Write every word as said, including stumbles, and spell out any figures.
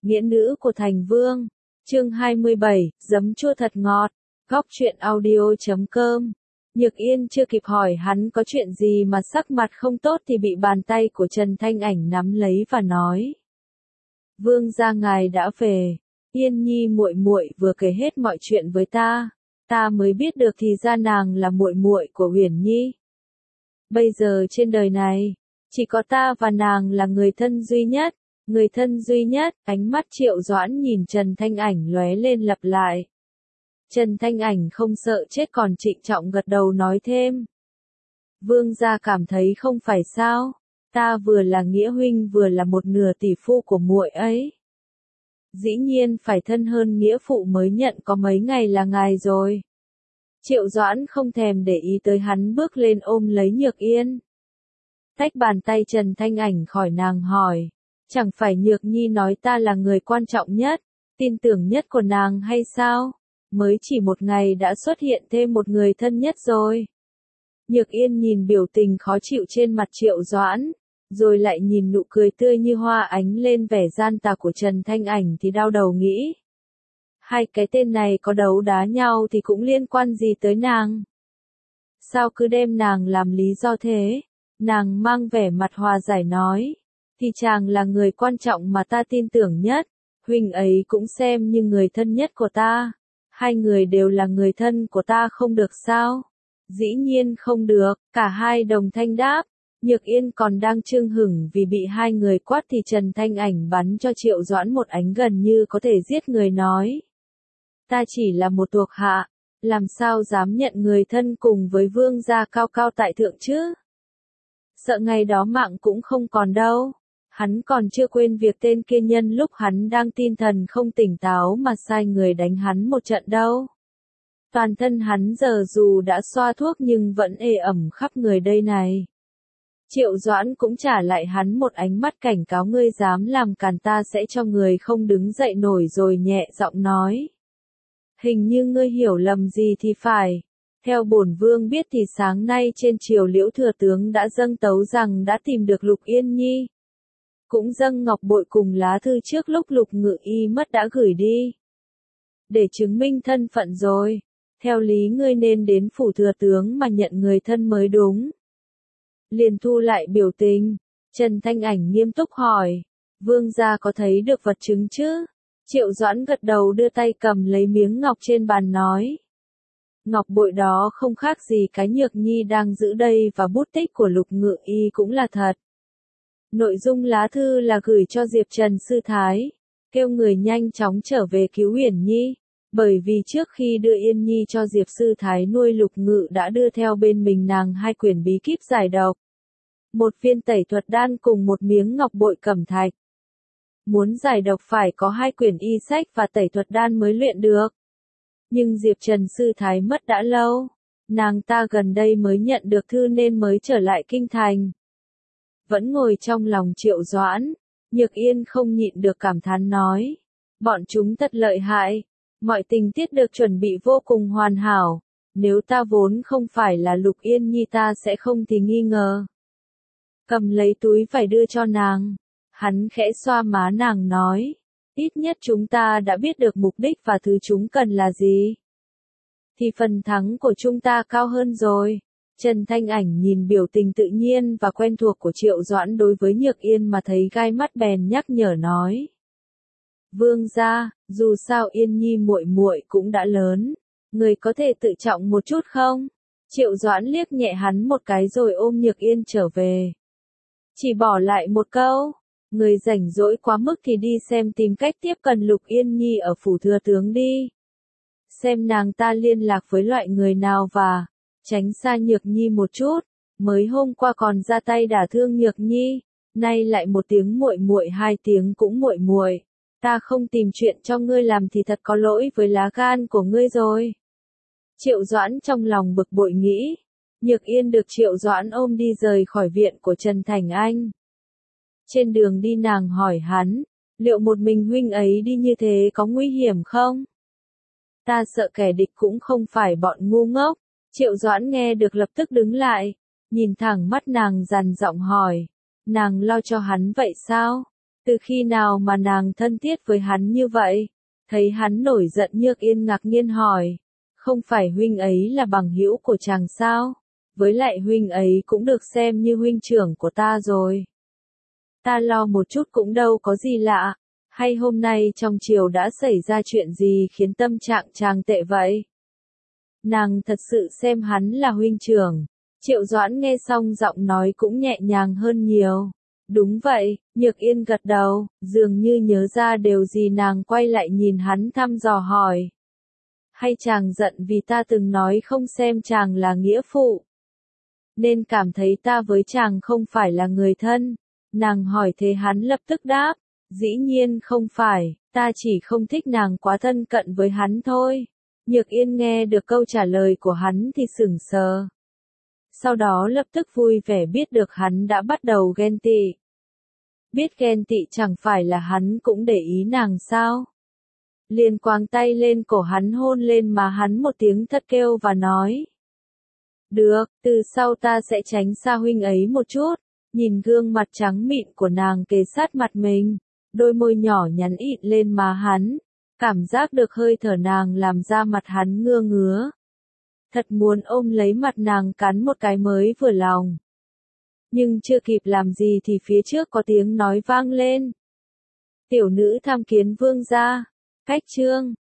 Nghĩa nữ của thành vương. Chương hai mươi bảy, giấm chua thật ngọt. Góc truyện audio chấm com. Nhược Yên chưa kịp hỏi hắn có chuyện gì mà sắc mặt không tốt thì bị bàn tay của Trần Thanh Ảnh nắm lấy và nói: "Vương gia ngài đã về. Yên Nhi muội muội vừa kể hết mọi chuyện với ta, ta mới biết được thì ra nàng là muội muội của Uyển Nhi. Bây giờ trên đời này, chỉ có ta và nàng là người thân duy nhất." Người thân duy nhất, ánh mắt Triệu Doãn nhìn Trần Thanh Ảnh lóe lên lặp lại. Trần Thanh Ảnh không sợ chết còn trịnh trọng gật đầu nói thêm: "Vương gia cảm thấy không phải sao, ta vừa là nghĩa huynh vừa là một nửa tỷ phu của muội ấy. Dĩ nhiên phải thân hơn nghĩa phụ mới nhận có mấy ngày là ngài rồi." Triệu Doãn không thèm để ý tới hắn bước lên ôm lấy Nhược Yên. Tách bàn tay Trần Thanh Ảnh khỏi nàng hỏi: "Chẳng phải Nhược Nhi nói ta là người quan trọng nhất, tin tưởng nhất của nàng hay sao? Mới chỉ một ngày đã xuất hiện thêm một người thân nhất rồi." Nhược Yên nhìn biểu tình khó chịu trên mặt Triệu Doãn, rồi lại nhìn nụ cười tươi như hoa ánh lên vẻ gian tà của Trần Thanh Ảnh thì đau đầu nghĩ: hai cái tên này có đấu đá nhau thì cũng liên quan gì tới nàng? Sao cứ đem nàng làm lý do thế? Nàng mang vẻ mặt hòa giải nói: "Thì chàng là người quan trọng mà ta tin tưởng nhất, huynh ấy cũng xem như người thân nhất của ta. Hai người đều là người thân của ta không được sao?" Dĩ nhiên không được, cả hai đồng thanh đáp. Nhược Yên còn đang chưng hửng vì bị hai người quát thì Trần Thanh Ảnh bắn cho Triệu Doãn một ánh gần như có thể giết người nói: "Ta chỉ là một thuộc hạ, làm sao dám nhận người thân cùng với vương gia cao cao tại thượng chứ? Sợ ngày đó mạng cũng không còn đâu." Hắn còn chưa quên việc tên kia nhân lúc hắn đang tin thần không tỉnh táo mà sai người đánh hắn một trận đâu. Toàn thân hắn giờ dù đã xoa thuốc nhưng vẫn ê ẩm khắp người đây này. Triệu Doãn cũng trả lại hắn một ánh mắt cảnh cáo: "Ngươi dám làm càn ta sẽ cho người không đứng dậy nổi." Rồi nhẹ giọng nói: "Hình như ngươi hiểu lầm gì thì phải. Theo bổn vương biết thì sáng nay trên triều Liễu thừa tướng đã dâng tấu rằng đã tìm được Lục Yên Nhi. Cũng dâng ngọc bội cùng lá thư trước lúc Lục Ngự Y mất đã gửi đi. Để chứng minh thân phận rồi. Theo lý ngươi nên đến phủ thừa tướng mà nhận người thân mới đúng." Liền thu lại biểu tình, Trần Thanh Ảnh nghiêm túc hỏi: "Vương gia có thấy được vật chứng chứ?" Triệu Doãn gật đầu đưa tay cầm lấy miếng ngọc trên bàn nói: "Ngọc bội đó không khác gì cái Nhược Nhi đang giữ đây và bút tích của Lục Ngự Y cũng là thật. Nội dung lá thư là gửi cho Diệp Trần sư thái, kêu người nhanh chóng trở về cứu Uyển Nhi, bởi vì trước khi đưa Yên Nhi cho Diệp sư thái nuôi Lục Ngự đã đưa theo bên mình nàng hai quyển bí kíp giải độc, một viên tẩy thuật đan cùng một miếng ngọc bội cẩm thạch. Muốn giải độc phải có hai quyển y sách và tẩy thuật đan mới luyện được. Nhưng Diệp Trần sư thái mất đã lâu, nàng ta gần đây mới nhận được thư nên mới trở lại kinh thành." Vẫn ngồi trong lòng Triệu Doãn, Nhược Yên không nhịn được cảm thán nói: "Bọn chúng thật lợi hại, mọi tình tiết được chuẩn bị vô cùng hoàn hảo, nếu ta vốn không phải là Lục Yên Nhi ta sẽ không thì nghi ngờ." Cầm lấy túi phải đưa cho nàng, hắn khẽ xoa má nàng nói: "Ít nhất chúng ta đã biết được mục đích và thứ chúng cần là gì. Thì phần thắng của chúng ta cao hơn rồi." Trần Thanh Ảnh nhìn biểu tình tự nhiên và quen thuộc của Triệu Doãn đối với Nhược Yên mà thấy gai mắt bèn nhắc nhở nói: "Vương gia, dù sao Yên Nhi muội muội cũng đã lớn, người có thể tự trọng một chút không?" Triệu Doãn liếc nhẹ hắn một cái rồi ôm Nhược Yên trở về. Chỉ bỏ lại một câu: "Người rảnh rỗi quá mức thì đi xem tìm cách tiếp cận Lục Yên Nhi ở phủ thừa tướng đi. Xem nàng ta liên lạc với loại người nào và tránh xa Nhược Nhi một chút. Mới hôm qua còn ra tay đả thương Nhược Nhi, nay lại một tiếng muội muội hai tiếng cũng muội muội. Ta không tìm chuyện cho ngươi làm thì thật có lỗi với lá gan của ngươi rồi." Triệu Doãn trong lòng bực bội nghĩ. Nhược Yên được Triệu Doãn ôm đi rời khỏi viện của Trần Thành Anh. Trên đường đi nàng hỏi hắn: "Liệu một mình huynh ấy đi như thế có nguy hiểm không?" "Ta sợ kẻ địch cũng không phải bọn ngu ngốc." Triệu Doãn nghe được lập tức đứng lại, nhìn thẳng mắt nàng dằn giọng hỏi: "Nàng lo cho hắn vậy sao? Từ khi nào mà nàng thân thiết với hắn như vậy? Thấy hắn nổi giận Nhược Yên ngạc nhiên hỏi. Không phải huynh ấy là bằng hữu của chàng sao? Với lại huynh ấy cũng được xem như huynh trưởng của ta rồi. Ta lo một chút cũng đâu có gì lạ. Hay hôm nay trong triều đã xảy ra chuyện gì khiến tâm trạng chàng tệ vậy? Nàng thật sự xem hắn là huynh trưởng. Triệu Doãn nghe xong giọng nói cũng nhẹ nhàng hơn nhiều. Đúng vậy, Nhược Yên gật đầu, dường như nhớ ra điều gì nàng quay lại nhìn hắn thăm dò hỏi. Hay chàng giận vì ta từng nói không xem chàng là nghĩa phụ? Nên cảm thấy ta với chàng không phải là người thân? Nàng hỏi thế hắn lập tức đáp. Dĩ nhiên không phải, ta chỉ không thích nàng quá thân cận với hắn thôi. Nhược Yên nghe được câu trả lời của hắn thì sững sờ. Sau đó lập tức vui vẻ biết được hắn đã bắt đầu ghen tị. Biết ghen tị chẳng phải là hắn cũng để ý nàng sao? Liền quàng tay lên cổ hắn hôn lên má hắn một tiếng thất kêu và nói. Được, từ sau ta sẽ tránh xa huynh ấy một chút. Nhìn gương mặt trắng mịn của nàng kề sát mặt mình, đôi môi nhỏ nhắn ịn lên má hắn, cảm giác được hơi thở nàng làm ra mặt hắn ngưa ngứa. Thật muốn ôm lấy mặt nàng cắn một cái mới vừa lòng. Nhưng chưa kịp làm gì thì phía trước có tiếng nói vang lên. Tiểu nữ tham kiến vương gia. Cách chương